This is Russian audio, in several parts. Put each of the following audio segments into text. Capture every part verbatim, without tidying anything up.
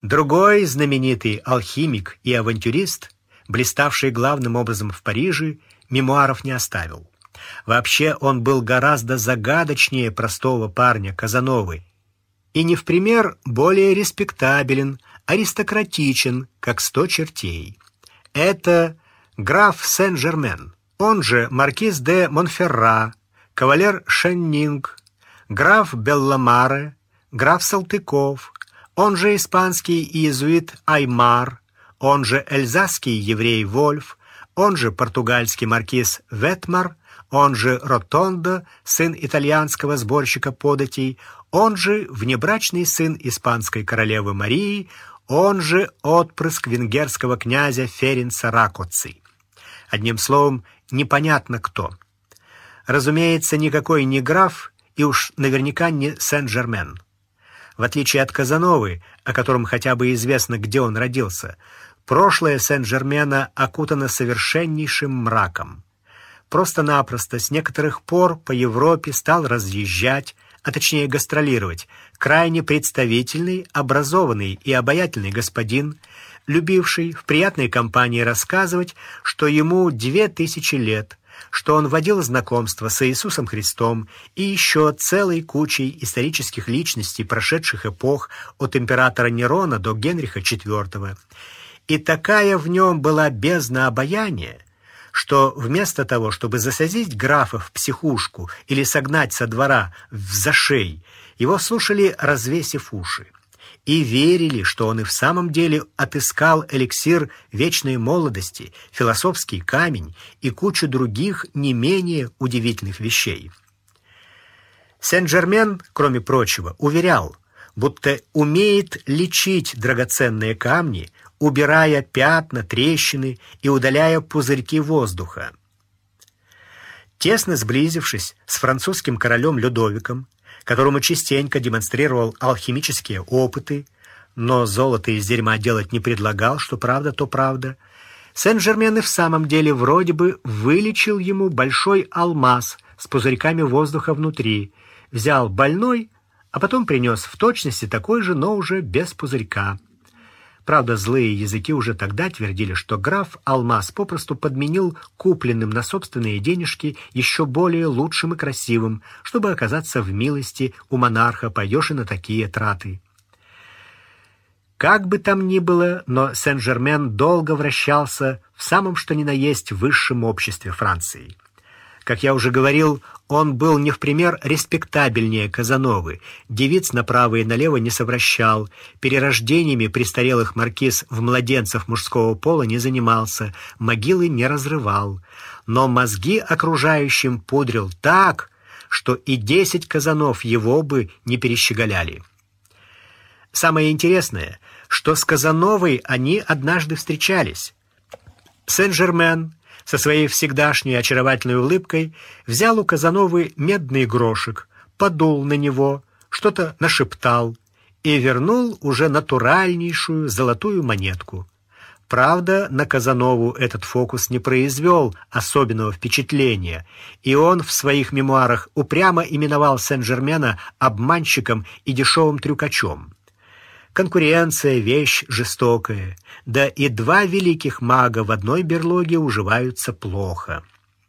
Другой знаменитый алхимик и авантюрист, блиставший главным образом в Париже, мемуаров не оставил. Вообще он был гораздо загадочнее простого парня Казановы и не в пример более респектабелен, аристократичен, как сто чертей. Это граф Сен-Жермен, он же маркиз де Монферра, кавалер Шеннинг, граф Белламаре, граф Салтыков, он же испанский иезуит Аймар, он же эльзасский еврей Вольф, он же португальский маркиз Ветмар, он же Ротондо, сын итальянского сборщика податей, он же внебрачный сын испанской королевы Марии, он же отпрыск венгерского князя Ференца Ракоци. Одним словом, непонятно кто. Разумеется, никакой не граф и уж наверняка не Сен-Жермен. В отличие от Казановы, о котором хотя бы известно, где он родился, прошлое Сен-Жермена окутано совершеннейшим мраком. Просто-напросто с некоторых пор по Европе стал разъезжать, а точнее гастролировать, крайне представительный, образованный и обаятельный господин, любивший в приятной компании рассказывать, что ему две тысячи лет, что он водил знакомство с Иисусом Христом и еще целой кучей исторических личностей прошедших эпох от императора Нерона до Генриха четвёртого. И такая в нем была бездна обаяния, что вместо того, чтобы засадить графа в психушку или согнать со двора в зашей, его слушали, развесив уши, и верили, что он и в самом деле отыскал эликсир вечной молодости, философский камень и кучу других не менее удивительных вещей. Сен-Жермен, кроме прочего, уверял, будто умеет лечить драгоценные камни, убирая пятна, трещины и удаляя пузырьки воздуха. Тесно сблизившись с французским королем Людовиком, которому частенько демонстрировал алхимические опыты, но золото из дерьма делать не предлагал, что правда, то правда, Сен-Жермен и в самом деле вроде бы вылечил ему большой алмаз с пузырьками воздуха внутри, взял больной, а потом принес в точности такой же, но уже без пузырька. Правда, злые языки уже тогда твердили, что граф алмаз попросту подменил купленным на собственные денежки еще более лучшим и красивым, чтобы оказаться в милости у монарха, пойдешь и на такие траты. Как бы там ни было, но Сен-Жермен долго вращался в самом что ни на есть высшем обществе Франции. Как я уже говорил, он был не в пример респектабельнее Казановы, девиц направо и налево не совращал, перерождениями престарелых маркиз в младенцев мужского пола не занимался, могилы не разрывал, но мозги окружающим пудрил так, что и десять Казанов его бы не перещеголяли. Самое интересное, что с Казановой они однажды встречались. Сен-Жермен со своей всегдашней очаровательной улыбкой взял у Казановы медный грошек, подул на него, что-то нашептал и вернул уже натуральнейшую золотую монетку. Правда, на Казанову этот фокус не произвел особенного впечатления, и он в своих мемуарах упрямо именовал Сен-Жермена обманщиком и дешевым трюкачом. Конкуренция — вещь жестокая, да и два великих мага в одной берлоге уживаются плохо.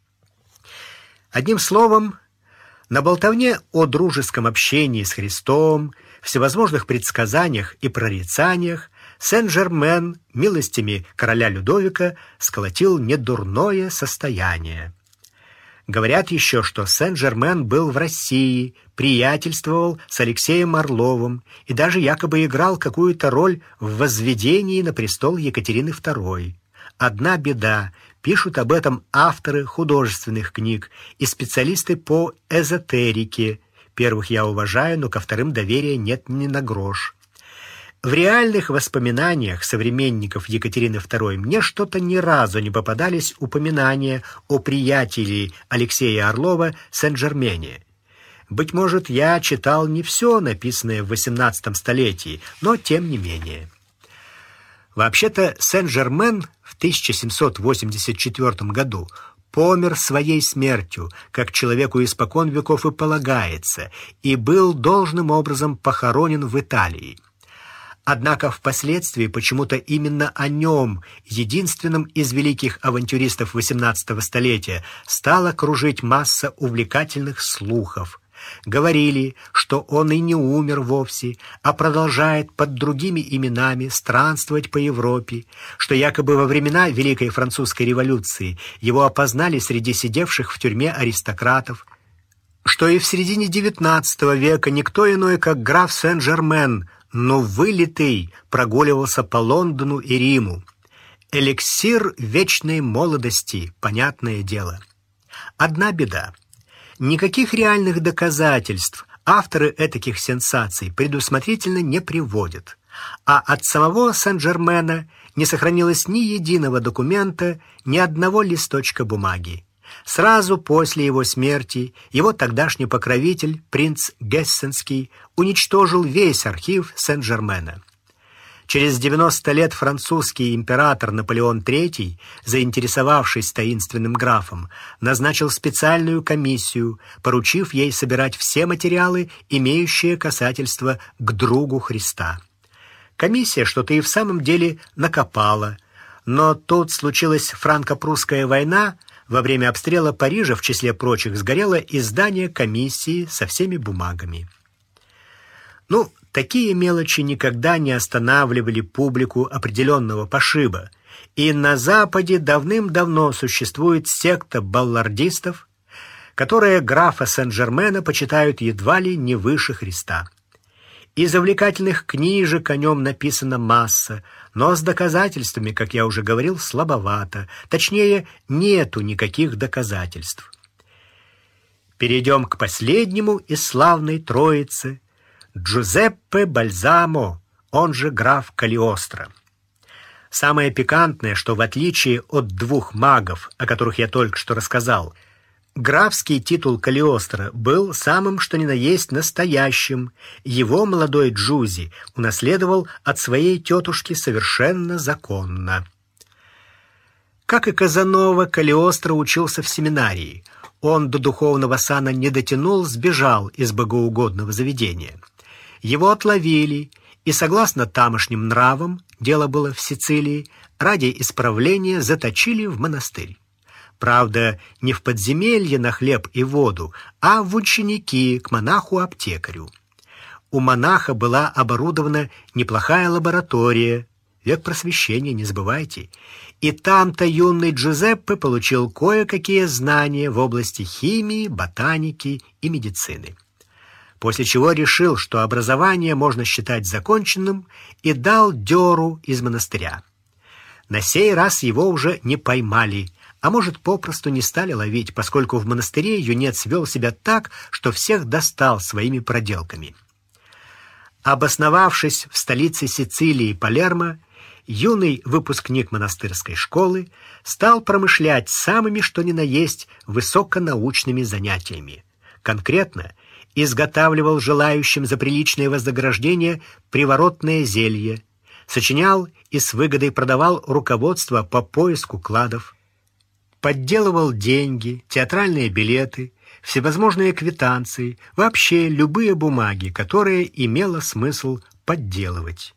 Одним словом, на болтовне о дружеском общении с Христом, всевозможных предсказаниях и прорицаниях Сен-Жермен милостями короля Людовика сколотил недурное состояние. Говорят еще, что Сен-Жермен был в России, приятельствовал с Алексеем Орловым и даже якобы играл какую-то роль в возведении на престол Екатерины второй. Одна беда: пишут об этом авторы художественных книг и специалисты по эзотерике. Первых я уважаю, но ко вторым доверия нет ни на грош. В реальных воспоминаниях современников Екатерины второй мне что-то ни разу не попадались упоминания о приятеле Алексея Орлова Сен-Жермене. Быть может, я читал не все написанное в восемнадцатом столетии, но тем не менее. Вообще-то Сен-Жермен в тысяча семьсот восемьдесят четвёртом году помер своей смертью, как человеку испокон веков и полагается, и был должным образом похоронен в Италии. Однако впоследствии почему-то именно о нем, единственном из великих авантюристов восемнадцатого столетия, стала кружить масса увлекательных слухов. Говорили, что он и не умер вовсе, а продолжает под другими именами странствовать по Европе, что якобы во времена Великой Французской революции его опознали среди сидевших в тюрьме аристократов, что и в середине девятнадцатого века никто иной, как граф Сен-Жермен, но вылитый, прогуливался по Лондону и Риму. Эликсир вечной молодости, понятное дело. Одна беда. Никаких реальных доказательств авторы этаких сенсаций предусмотрительно не приводят, а от самого Сен-Жермена не сохранилось ни единого документа, ни одного листочка бумаги. Сразу после его смерти его тогдашний покровитель, принц Гессенский, уничтожил весь архив Сен-Жермена. Через девяносто лет французский император Наполеон третий, заинтересовавшись таинственным графом, назначил специальную комиссию, поручив ей собирать все материалы, имеющие касательство к другу Христа. Комиссия что-то и в самом деле накопала, но тут случилась франко-прусская война. Во время обстрела Парижа, в числе прочих, сгорело издание комиссии со всеми бумагами. Ну, такие мелочи никогда не останавливали публику определенного пошиба, и на Западе давным-давно существует секта баллардистов, которые графа Сен-Жермена почитают едва ли не выше Христа. Из увлекательных книжек о нем написана масса, но с доказательствами, как я уже говорил, слабовато, точнее, нету никаких доказательств. Перейдем к последнему из славной троицы – Джузеппе Бальзамо, он же граф Калиостро. Самое пикантное, что в отличие от двух магов, о которых я только что рассказал, графский титул Калиостро был самым что ни на есть настоящим. Его молодой Джузи унаследовал от своей тетушки совершенно законно. Как и Казанова, Калиостро учился в семинарии. Он до духовного сана не дотянул, сбежал из богоугодного заведения. Его отловили, и, согласно тамошним нравам, дело было в Сицилии, ради исправления заточили в монастырь. Правда, не в подземелье на хлеб и воду, а в ученики к монаху-аптекарю. У монаха была оборудована неплохая лаборатория, век просвещения, не забывайте, и там-то юный Джузеппе получил кое-какие знания в области химии, ботаники и медицины. После чего решил, что образование можно считать законченным, и дал дёру из монастыря. На сей раз его уже не поймали, а может, попросту не стали ловить, поскольку в монастыре юнец вел себя так, что всех достал своими проделками. Обосновавшись в столице Сицилии Палермо, юный выпускник монастырской школы стал промышлять самыми что ни на есть высоконаучными занятиями. Конкретно изготавливал желающим за приличное вознаграждение приворотное зелье, сочинял и с выгодой продавал руководство по поиску кладов, подделывал деньги, театральные билеты, всевозможные квитанции, вообще любые бумаги, которые имело смысл подделывать.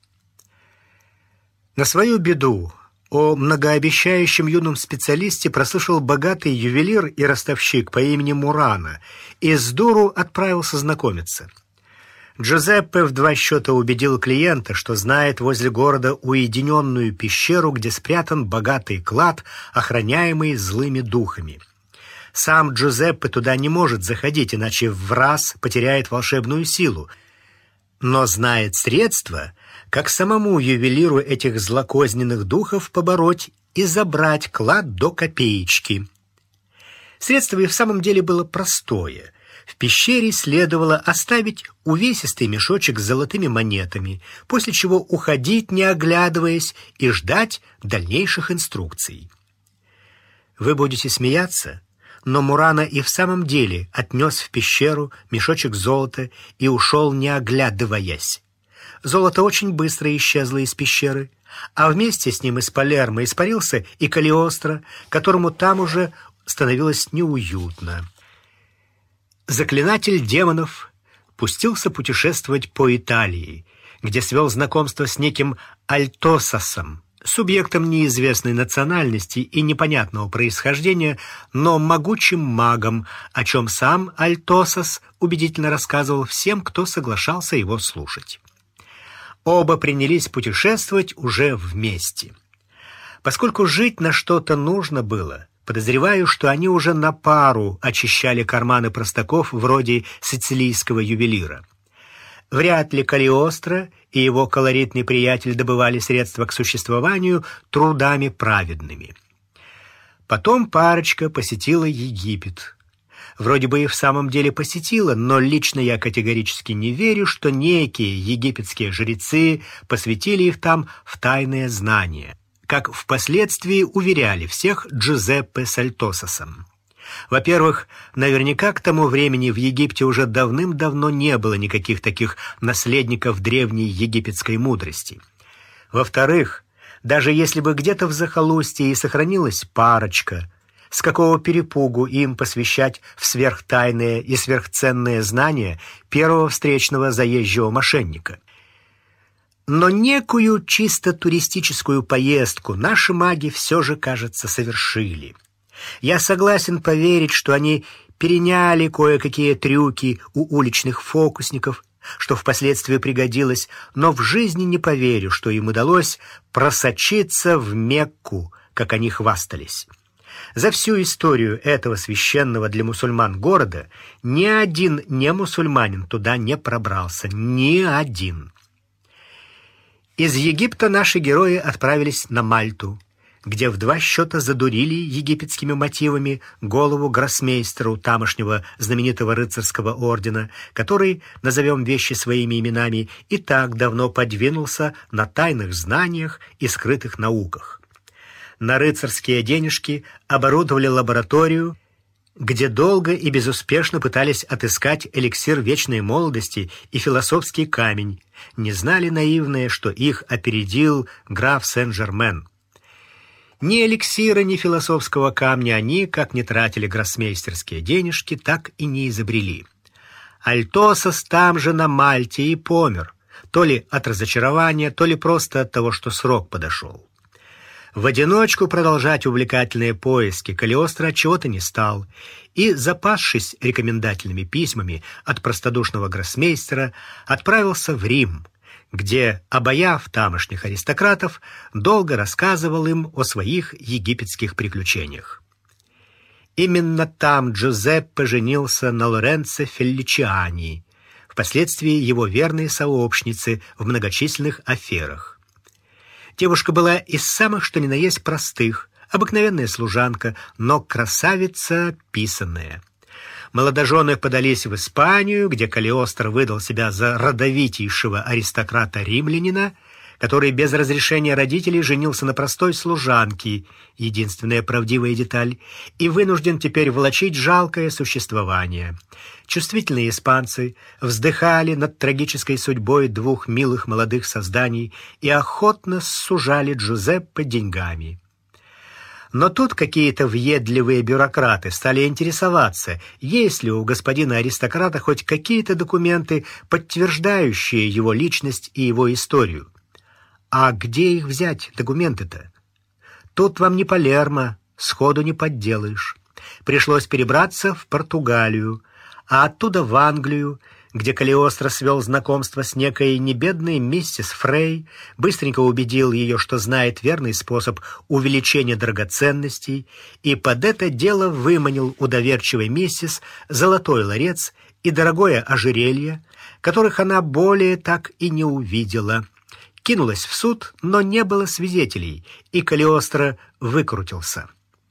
На свою беду о многообещающем юном специалисте прослышал богатый ювелир и ростовщик по имени Мурано и с дуру отправился знакомиться. Джузеппе в два счета убедил клиента, что знает возле города уединенную пещеру, где спрятан богатый клад, охраняемый злыми духами. Сам Джузеппе туда не может заходить, иначе враз потеряет волшебную силу, но знает средства, как самому ювелиру этих злокозненных духов побороть и забрать клад до копеечки. Средство и в самом деле было простое. В пещере следовало оставить увесистый мешочек с золотыми монетами, после чего уходить, не оглядываясь, и ждать дальнейших инструкций. Вы будете смеяться, но Мурано и в самом деле отнес в пещеру мешочек золота и ушел, не оглядываясь. Золото очень быстро исчезло из пещеры, а вместе с ним из Палермо испарился и Калиостро, которому там уже становилось неуютно. Заклинатель демонов пустился путешествовать по Италии, где свел знакомство с неким Альтососом, субъектом неизвестной национальности и непонятного происхождения, но могучим магом, о чем сам Альтосос убедительно рассказывал всем, кто соглашался его слушать. Оба принялись путешествовать уже вместе. Поскольку жить на что-то нужно было, подозреваю, что они уже на пару очищали карманы простаков вроде сицилийского ювелира. Вряд ли Калиостро и его колоритный приятель добывали средства к существованию трудами праведными. Потом парочка посетила Египет. Вроде бы и в самом деле посетила, но лично я категорически не верю, что некие египетские жрецы посвятили их там в тайные знания, как впоследствии уверяли всех Джузеппе с Альтососом. Во-первых, наверняка к тому времени в Египте уже давным-давно не было никаких таких наследников древней египетской мудрости. Во-вторых, даже если бы где-то в захолустье и сохранилась парочка, с какого перепугу им посвящать в сверхтайные и сверхценные знания первого встречного заезжего мошенника? Но некую чисто туристическую поездку наши маги все же, кажется, совершили. Я согласен поверить, что они переняли кое-какие трюки у уличных фокусников, что впоследствии пригодилось, но в жизни не поверю, что им удалось просочиться в Мекку, как они хвастались. За всю историю этого священного для мусульман города ни один немусульманин туда не пробрался, ни один. Из Египта наши герои отправились на Мальту, где в два счета задурили египетскими мотивами голову гроссмейстеру тамошнего знаменитого рыцарского ордена, который, назовем вещи своими именами, и так давно подвинулся на тайных знаниях и скрытых науках. На рыцарские денежки оборудовали лабораторию, где долго и безуспешно пытались отыскать эликсир вечной молодости и философский камень, не знали наивные, что их опередил граф Сен-Жермен. Ни эликсира, ни философского камня они, как не тратили гроссмейстерские денежки, так и не изобрели. Альтосос там же на Мальте и помер, то ли от разочарования, то ли просто от того, что срок подошел. В одиночку продолжать увлекательные поиски Калиостро отчего-то не стал, и, запасшись рекомендательными письмами от простодушного гроссмейстера, отправился в Рим, где, обаяв тамошних аристократов, долго рассказывал им о своих египетских приключениях. Именно там Джузеппе женился на Лоренцо Фелличиани, впоследствии его верной сообщнице в многочисленных аферах. Девушка была из самых что ни на есть простых, обыкновенная служанка, но красавица писанная. Молодожены подались в Испанию, где Калиостро выдал себя за родовитейшего аристократа-римлянина, который без разрешения родителей женился на простой служанке, единственная правдивая деталь, и вынужден теперь влачить жалкое существование. Чувствительные испанцы вздыхали над трагической судьбой двух милых молодых созданий и охотно сужали Джузеппе деньгами. Но тут какие-то въедливые бюрократы стали интересоваться, есть ли у господина аристократа хоть какие-то документы, подтверждающие его личность и его историю. А где их взять, документы-то? Тут вам не Палермо, сходу не подделаешь. Пришлось перебраться в Португалию, а оттуда в Англию, где Калиостро свел знакомство с некой небедной миссис Фрей, быстренько убедил ее, что знает верный способ увеличения драгоценностей, и под это дело выманил у доверчивой миссис золотой ларец и дорогое ожерелье, которых она более так и не увидела. Кинулась в суд, но не было свидетелей, и Калиостро выкрутился.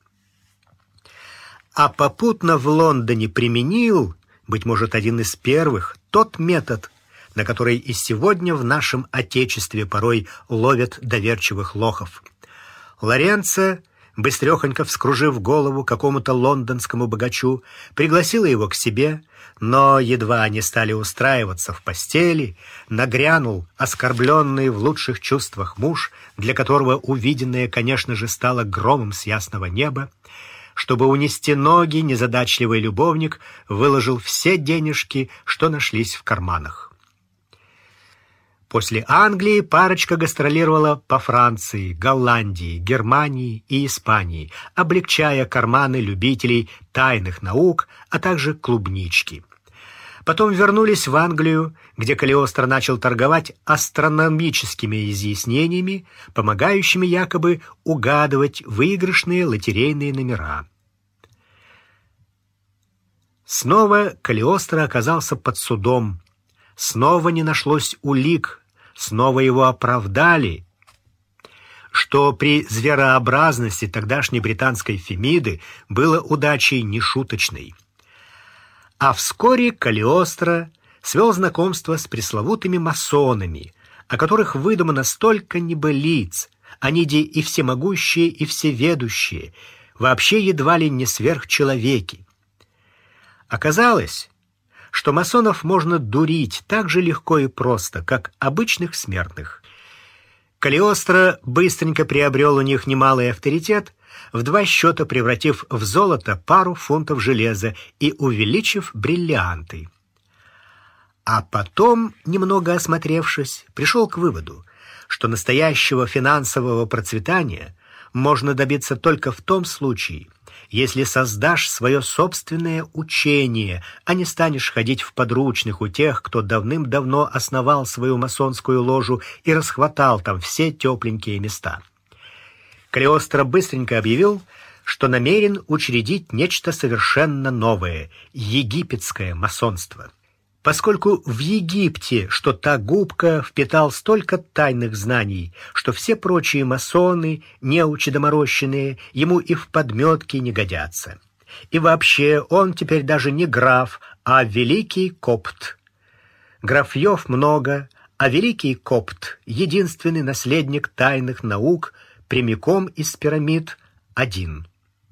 А попутно в Лондоне применил, быть может, один из первых, тот метод, на который и сегодня в нашем Отечестве порой ловят доверчивых лохов. Лоренцо, быстрехонько вскружив голову какому-то лондонскому богачу, пригласила его к себе, но едва они стали устраиваться в постели, нагрянул оскорбленный в лучших чувствах муж, для которого увиденное, конечно же, стало громом с ясного неба. Чтобы унести ноги, незадачливый любовник выложил все денежки, что нашлись в карманах. После Англии парочка гастролировала по Франции, Голландии, Германии и Испании, облегчая карманы любителей тайных наук, а также клубнички. Потом вернулись в Англию, где Калиостро начал торговать астрономическими изъяснениями, помогающими якобы угадывать выигрышные лотерейные номера. Снова Калиостро оказался под судом. Снова не нашлось улик, снова его оправдали, что при зверообразности тогдашней британской Фемиды было удачей нешуточной. А вскоре Калиостро свел знакомство с пресловутыми масонами, о которых выдумано столько небылиц, они де и всемогущие, и всеведущие, вообще едва ли не сверхчеловеки. Оказалось, что масонов можно дурить так же легко и просто, как обычных смертных. Калиостро быстренько приобрел у них немалый авторитет, в два счета превратив в золото пару фунтов железа и увеличив бриллианты. А потом, немного осмотревшись, пришел к выводу, что настоящего финансового процветания можно добиться только в том случае, если создашь свое собственное учение, а не станешь ходить в подручных у тех, кто давным-давно основал свою масонскую ложу и расхватал там все тепленькие места. Калиостро быстренько объявил, что намерен учредить нечто совершенно новое — египетское масонство. Поскольку в Египте, что та губка, впитал столько тайных знаний, что все прочие масоны, неучи доморощенные, ему и в подметке не годятся. И вообще он теперь даже не граф, а великий копт. Графьев много, а великий копт — единственный наследник тайных наук, прямиком из пирамид один.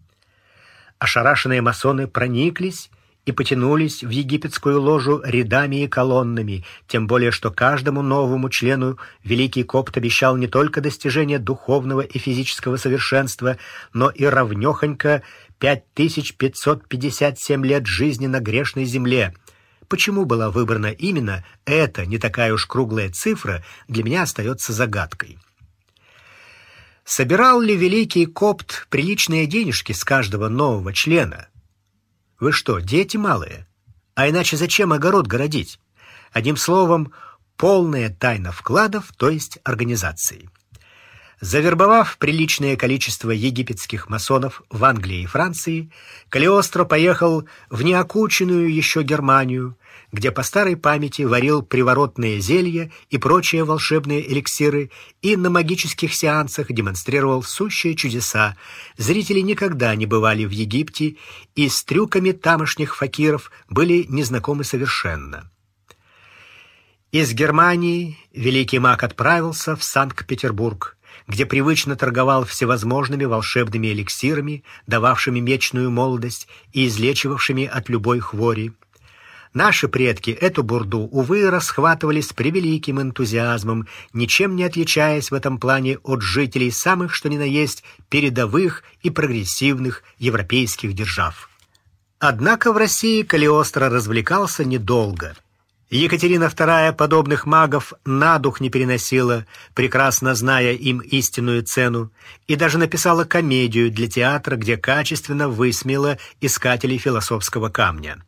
Ошарашенные масоны прониклись и потянулись в египетскую ложу рядами и колоннами, тем более что каждому новому члену великий копт обещал не только достижение духовного и физического совершенства, но и равнёхонько пять тысяч пятьсот пятьдесят семь лет жизни на грешной земле. Почему была выбрана именно эта не такая уж круглая цифра, для меня остается загадкой. Собирал ли великий копт приличные денежки с каждого нового члена? Вы что, дети малые? А иначе зачем огород городить? Одним словом, полная тайна вкладов, то есть организации. Завербовав приличное количество египетских масонов в Англии и Франции, Калиостро поехал в неокученную еще Германию, где по старой памяти варил приворотные зелья и прочие волшебные эликсиры и на магических сеансах демонстрировал сущие чудеса. Зрители никогда не бывали в Египте и с трюками тамошних факиров были незнакомы совершенно. Из Германии великий маг отправился в Санкт-Петербург, где привычно торговал всевозможными волшебными эликсирами, дававшими вечную молодость и излечивавшими от любой хвори. Наши предки эту бурду, увы, расхватывали с превеликим энтузиазмом, ничем не отличаясь в этом плане от жителей самых что ни на есть передовых и прогрессивных европейских держав. Однако в России Калиостро развлекался недолго. Екатерина вторая подобных магов на дух не переносила, прекрасно зная им истинную цену, и даже написала комедию для театра, где качественно высмеяла искателей философского камня.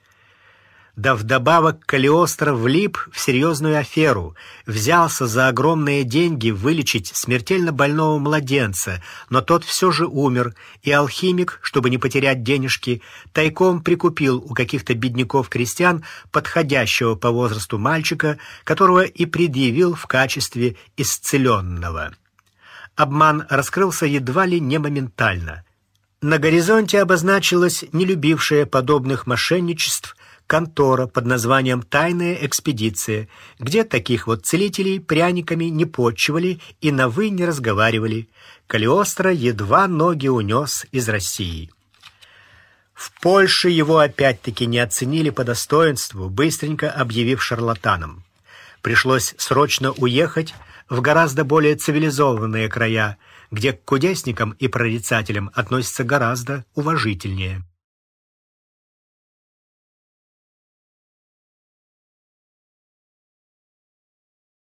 Да вдобавок Калиостро влип в серьезную аферу, взялся за огромные деньги вылечить смертельно больного младенца, но тот все же умер, и алхимик, чтобы не потерять денежки, тайком прикупил у каких-то бедняков-крестьян подходящего по возрасту мальчика, которого и предъявил в качестве исцеленного. Обман раскрылся едва ли не моментально. На горизонте обозначилась не любившая подобных мошенничеств контора под названием «Тайная экспедиция», где таких вот целителей пряниками не почивали и на «вы» не разговаривали. Калиостро едва ноги унес из России. В Польше его опять-таки не оценили по достоинству, быстренько объявив шарлатаном. Пришлось срочно уехать в гораздо более цивилизованные края, где к кудесникам и прорицателям относятся гораздо уважительнее.